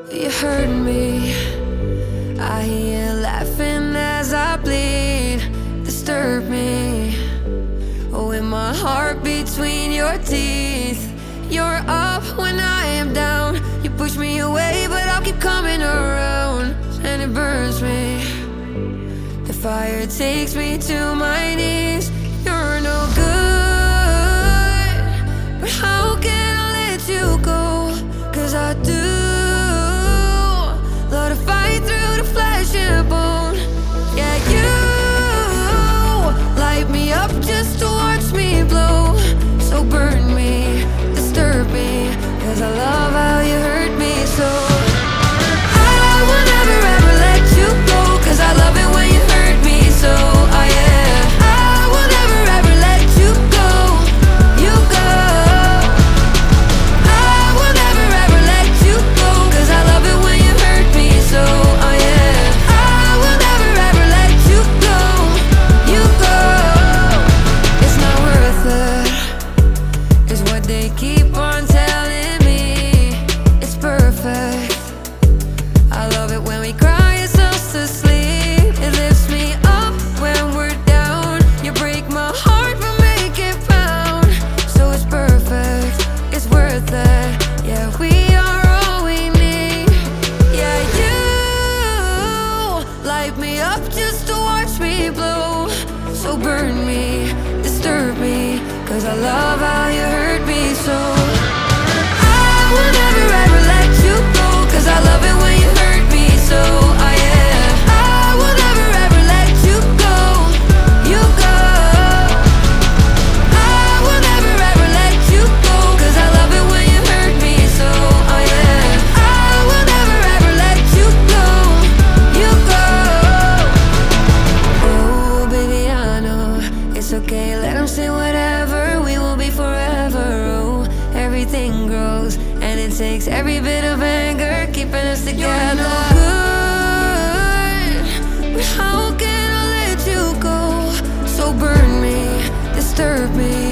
You hurt me. I hear you laughing as I bleed. Disturb me. With my heart between your teeth. You're up when I am down. You push me away, but I'll keep coming around. And it burns me. The fire takes me to my knees. You're no good, but how can I let you go? 'Cause I do love to fight through the flesh and bone. Yeah, you light me up just to watch me blow. So burn me, disturb me, 'cause I love how you hurt me so. I will never ever let you go, 'cause I love it when you hurt me so. Oh yeah, I will never ever let you go. You go. I will never ever let you go, 'cause I love it when you hurt me so. Oh yeah, I will never ever let you go. You go. It's not worth it, is what they keep on telling me. It's perfect. I love it when we cry ourselves to sleep. It lifts me up when we're down. You break my heart but make it pound. So it's perfect, it's worth it. Yeah, we are all we need. Yeah, you light me up just to watch me blow. So burn me, disturb me, 'cause I love how you hurt me so. I will never ever let you go, 'cause I love it when you hurt me so. Oh yeah, I will never ever let you go. You go. I will never ever let you go, 'cause I love it when you hurt me so. Oh yeah, I will never ever let you go. You go. Oh baby, I know it's okay, let them say whatever. We will be forever. Oh, everything grows, and it takes every bit of anger keeping us together. You're no good, but how can I let you go? So burn me, disturb me,